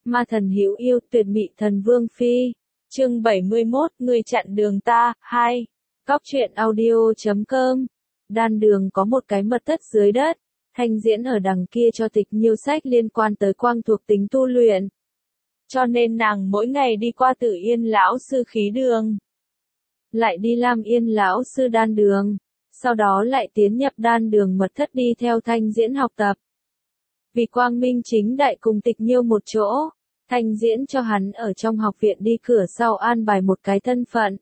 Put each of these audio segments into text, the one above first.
Ma thần hữu yêu tuyệt mỹ thần vương phi. Chương 71, người chặn đường ta, 2. Góc truyện audio.com. Đan đường có một cái mật thất dưới đất. Thanh Diễn ở đằng kia cho Tịch Nhiêu sách liên quan tới quang thuộc tính tu luyện. Cho nên nàng mỗi ngày đi qua Tử Yên lão sư khí đường. Lại đi Lam Yên lão sư đan đường. Sau đó lại tiến nhập đan đường mật thất đi theo Thanh Diễn học tập. Vì quang minh chính đại cùng Tịch Nhiêu một chỗ, Thanh Diễn cho hắn ở trong học viện đi cửa sau an bài một cái thân phận.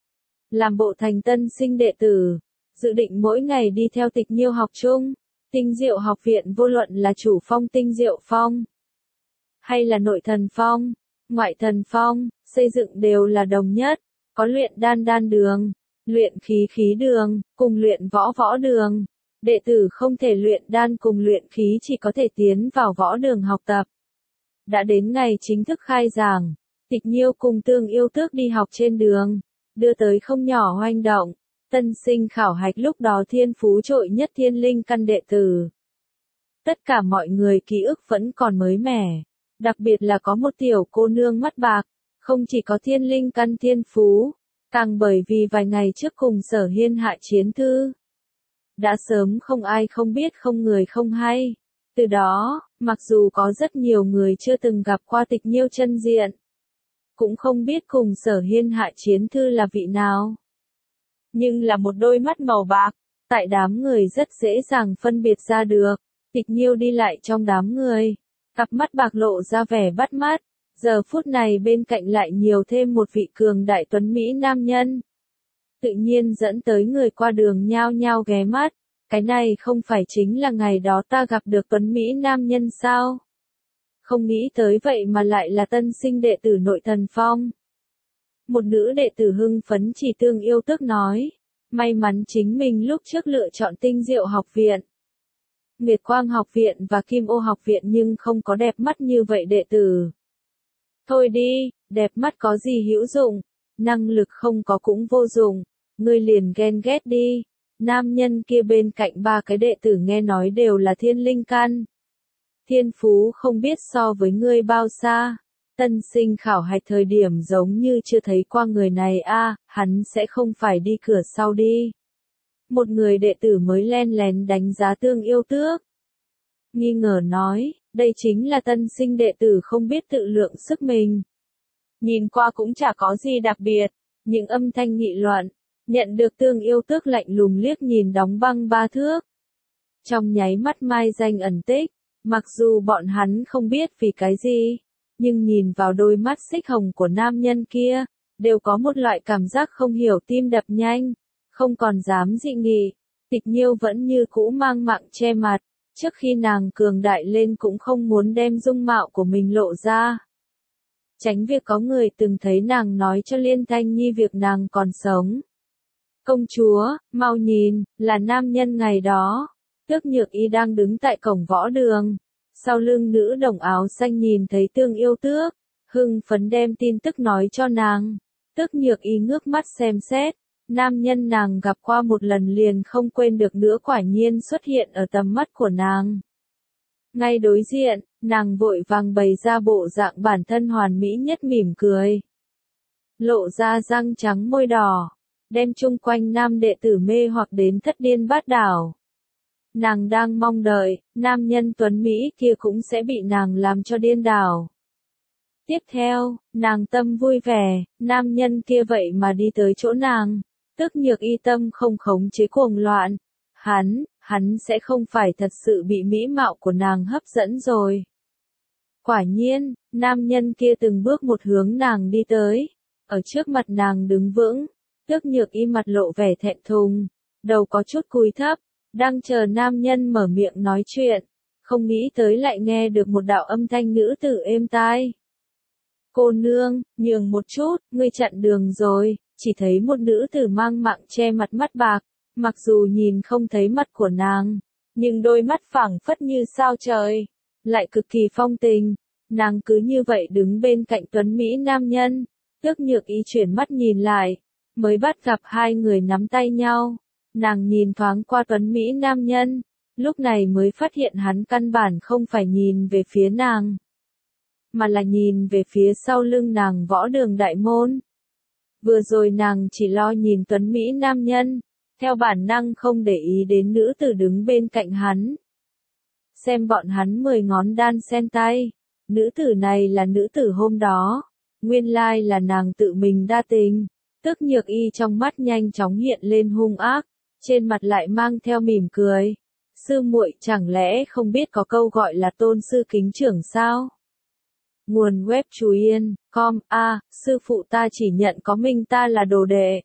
Làm bộ thành tân sinh đệ tử, dự định mỗi ngày đi theo Tịch Nhiêu học chung. Tinh Diệu học viện vô luận là chủ phong Tinh Diệu phong, hay là nội thần phong, ngoại thần phong, xây dựng đều là đồng nhất, có luyện đan đường, luyện khí đường, cùng luyện võ đường. Đệ tử không thể luyện đan cùng luyện khí chỉ có thể tiến vào võ đường học tập. Đã đến ngày chính thức khai giảng, Tịch Nhiêu cùng Tương Yêu Tước đi học trên đường, đưa tới không nhỏ hoành động. Tân sinh khảo hạch lúc đó thiên phú trội nhất thiên linh căn đệ tử. Tất cả mọi người ký ức vẫn còn mới mẻ, đặc biệt là có một tiểu cô nương mắt bạc, không chỉ có thiên linh căn thiên phú, càng bởi vì vài ngày trước cùng Sở Hiên hạ chiến thư. Đã sớm không ai không biết không người không hay. Từ đó, mặc dù có rất nhiều người chưa từng gặp qua Tịch Nhiêu chân diện, cũng không biết cùng Sở Hiên hạ chiến thư là vị nào. Nhưng là một đôi mắt màu bạc, tại đám người rất dễ dàng phân biệt ra được. Tịch Nhiêu đi lại trong đám người, cặp mắt bạc lộ ra vẻ bắt mắt. Giờ phút này bên cạnh lại nhiều thêm một vị cường đại tuấn Mỹ nam nhân. Tự nhiên dẫn tới người qua đường nhao nhao ghé mắt. Cái này không phải chính là ngày đó ta gặp được tuấn Mỹ nam nhân sao? Không nghĩ tới vậy mà lại là tân sinh đệ tử nội thần phong. Một nữ đệ tử hưng phấn chỉ Tương Yêu Tước nói. May mắn chính mình lúc trước lựa chọn Tinh Diệu học viện, Nguyệt Quang học viện và Kim Ô học viện nhưng không có đẹp mắt như vậy đệ tử. Thôi đi, đẹp mắt có gì hữu dụng, năng lực không có cũng vô dụng, ngươi liền ghen ghét đi. Nam nhân kia bên cạnh ba cái đệ tử nghe nói đều là thiên linh căn. Thiên phú không biết so với ngươi bao xa. Tân sinh khảo hạch thời điểm giống như chưa thấy qua người này a, hắn sẽ không phải đi cửa sau đi. Một người đệ tử mới len lén đánh giá Tương Yêu Tước. Nghi ngờ nói, đây chính là tân sinh đệ tử không biết tự lượng sức mình. Nhìn qua cũng chả có gì đặc biệt, những âm thanh nghị luận, nhận được Tương Yêu Tước lạnh lùng liếc nhìn đóng băng ba thước. Trong nháy mắt mai danh ẩn tích, mặc dù bọn hắn không biết vì cái gì, nhưng nhìn vào đôi mắt xích hồng của nam nhân kia, đều có một loại cảm giác không hiểu tim đập nhanh, không còn dám dị nghị. Tịch Nhiêu vẫn như cũ mang mạng che mặt, trước khi nàng cường đại lên cũng không muốn đem dung mạo của mình lộ ra. Tránh việc có người từng thấy nàng nói cho Liên Thanh Nhi việc nàng còn sống. Công chúa, mau nhìn, là nam nhân ngày đó. Tước Nhược Y đang đứng tại cổng võ đường. Sau lưng nữ đồng áo xanh nhìn thấy Tương Yêu Tước, hưng phấn đem tin tức nói cho nàng. Tước Nhược Y ngước mắt xem xét, nam nhân nàng gặp qua một lần liền không quên được nữa quả nhiên xuất hiện ở tầm mắt của nàng. Ngay đối diện, nàng vội vàng bày ra bộ dạng bản thân hoàn mỹ nhất mỉm cười. Lộ ra răng trắng môi đỏ, đem chung quanh nam đệ tử mê hoặc đến thất điên bát đảo. Nàng đang mong đợi, nam nhân tuấn Mỹ kia cũng sẽ bị nàng làm cho điên đảo. Tiếp theo, nàng tâm vui vẻ, nam nhân kia vậy mà đi tới chỗ nàng. Tước Nhược Y tâm không khống chế cuồng loạn. Hắn sẽ không phải thật sự bị mỹ mạo của nàng hấp dẫn rồi. Quả nhiên, nam nhân kia từng bước một hướng nàng đi tới. Ở trước mặt nàng đứng vững, Tước Nhược Y mặt lộ vẻ thẹn thùng, đầu có chút cúi thấp, đang chờ nam nhân mở miệng nói chuyện, không nghĩ tới lại nghe được một đạo âm thanh nữ tử êm tai. Cô nương, nhường một chút, ngươi chặn đường rồi. Chỉ thấy một nữ tử mang mạng che mặt mắt bạc, mặc dù nhìn không thấy mặt của nàng, nhưng đôi mắt phẳng phất như sao trời, lại cực kỳ phong tình. Nàng cứ như vậy đứng bên cạnh tuấn Mỹ nam nhân. Tước Nhược Y chuyển mắt nhìn lại, mới bắt gặp hai người nắm tay nhau. Nàng nhìn thoáng qua tuấn Mỹ nam nhân, lúc này mới phát hiện hắn căn bản không phải nhìn về phía nàng, mà là nhìn về phía sau lưng nàng võ đường đại môn. Vừa rồi nàng chỉ lo nhìn tuấn Mỹ nam nhân, theo bản năng không để ý đến nữ tử đứng bên cạnh hắn. Xem bọn hắn 10 ngón đan sen tay, nữ tử này là nữ tử hôm đó, nguyên lai là nàng tự mình đa tình. Tức Nhược Y trong mắt nhanh chóng hiện lên hung ác, trên mặt lại mang theo mỉm cười. Sư muội chẳng lẽ không biết có câu gọi là tôn sư kính trưởng sao? Nguồn web Chú Yên.com sư phụ ta chỉ nhận có mình ta là đồ đệ.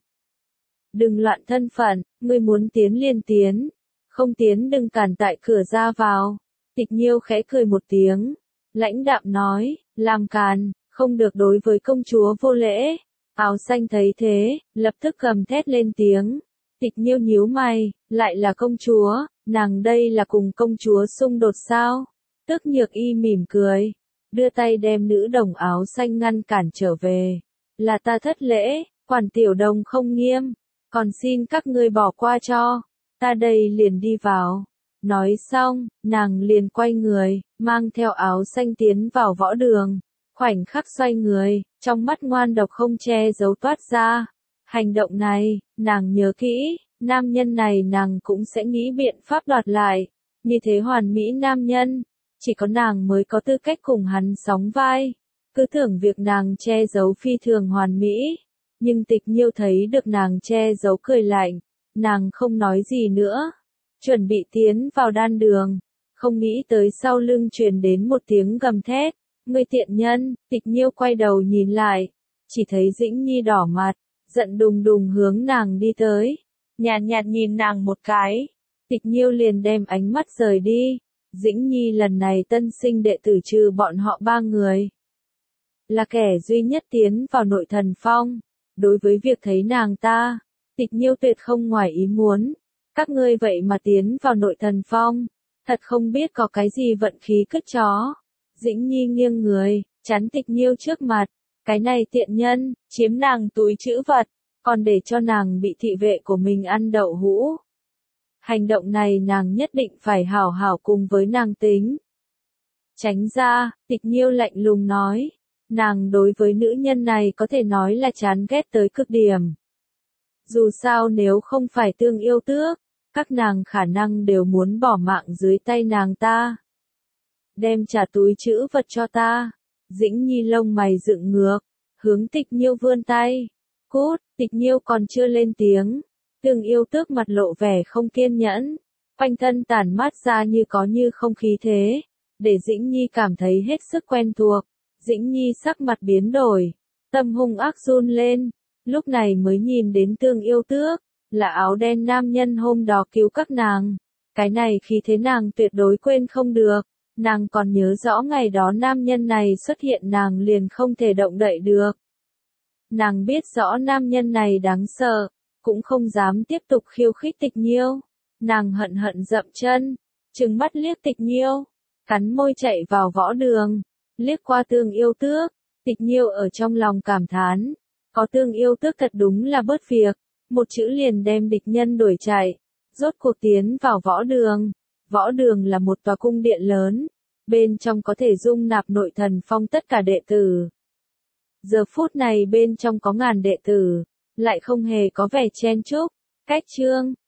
Đừng loạn thân phận, ngươi muốn tiến liền tiến, không tiến đừng cản tại cửa ra vào. Tịch Nhiêu khẽ cười một tiếng, lãnh đạm nói, làm càn, không được đối với công chúa vô lễ. Áo xanh thấy thế, lập tức gầm thét lên tiếng. Tịch Nhiêu nhíu mày, lại là công chúa, nàng đây là cùng công chúa xung đột sao? Tức Nhược Y mỉm cười, đưa tay đem nữ đồng áo xanh ngăn cản trở về. Là ta thất lễ, quản tiểu đồng không nghiêm, còn xin các ngươi bỏ qua cho, ta đây liền đi vào. Nói xong, nàng liền quay người, mang theo áo xanh tiến vào võ đường. Khoảnh khắc xoay người, trong mắt ngoan độc không che giấu toát ra. Hành động này, nàng nhớ kỹ, nam nhân này nàng cũng sẽ nghĩ biện pháp đoạt lại. Như thế hoàn mỹ nam nhân, chỉ có nàng mới có tư cách cùng hắn sóng vai. Cứ tưởng việc nàng che giấu phi thường hoàn mỹ, nhưng Tịch Nhiêu thấy được nàng che giấu cười lạnh, nàng không nói gì nữa, chuẩn bị tiến vào đan đường, không nghĩ tới sau lưng truyền đến một tiếng gầm thét, ngươi tiện nhân. Tịch Nhiêu quay đầu nhìn lại, chỉ thấy Dĩnh Nhi đỏ mặt, giận đùng đùng hướng nàng đi tới, nhàn nhạt nhìn nàng một cái, Tịch Nhiêu liền đem ánh mắt rời đi. Dĩnh Nhi lần này tân sinh đệ tử trừ bọn họ 3 người, là kẻ duy nhất tiến vào nội thần phong. Đối với việc thấy nàng ta, Tịch Nhiêu tuyệt không ngoài ý muốn. Các ngươi vậy mà tiến vào nội thần phong, thật không biết có cái gì vận khí cứt chó. Dĩnh Nhi nghiêng người, chắn Tịch Nhiêu trước mặt, cái này tiện nhân, chiếm nàng túi trữ vật, còn để cho nàng bị thị vệ của mình ăn đậu hũ. Hành động này nàng nhất định phải hảo hảo cùng với nàng tính. Tránh ra, Tịch Nhiêu lạnh lùng nói. Nàng đối với nữ nhân này có thể nói là chán ghét tới cực điểm. Dù sao nếu không phải Tương Yêu Tước, các nàng khả năng đều muốn bỏ mạng dưới tay nàng ta. Đem trả túi trữ vật cho ta. Dĩnh Nhi lông mày dựng ngược, hướng Tịch Nhiêu vươn tay. Cút. Tịch Nhiêu còn chưa lên tiếng, Tương Yêu Tước mặt lộ vẻ không kiên nhẫn, quanh thân tản mát ra như có như không khí thế, để Dĩnh Nhi cảm thấy hết sức quen thuộc. Dĩnh Nhi sắc mặt biến đổi, tâm hung ác run lên, lúc này mới nhìn đến Tương Yêu Tước, là áo đen nam nhân hôm đó cứu các nàng. Cái này khi thế nàng tuyệt đối quên không được, nàng còn nhớ rõ ngày đó nam nhân này xuất hiện nàng liền không thể động đậy được. Nàng biết rõ nam nhân này đáng sợ, cũng không dám tiếp tục khiêu khích Tịch Nhiêu. Nàng hận hận dậm chân, trừng mắt liếc Tịch Nhiêu, cắn môi chạy vào võ đường, liếc qua Tương Yêu Tước. Tịch Nhiêu ở trong lòng cảm thán, có Tương Yêu Tước thật đúng là bớt việc, một chữ liền đem địch nhân đuổi chạy. Rốt cuộc tiến vào võ đường. Võ đường là một tòa cung điện lớn, bên trong có thể dung nạp nội thần phong tất cả đệ tử. Giờ phút này bên trong có ngàn đệ tử, lại không hề có vẻ chen chúc, cách chương.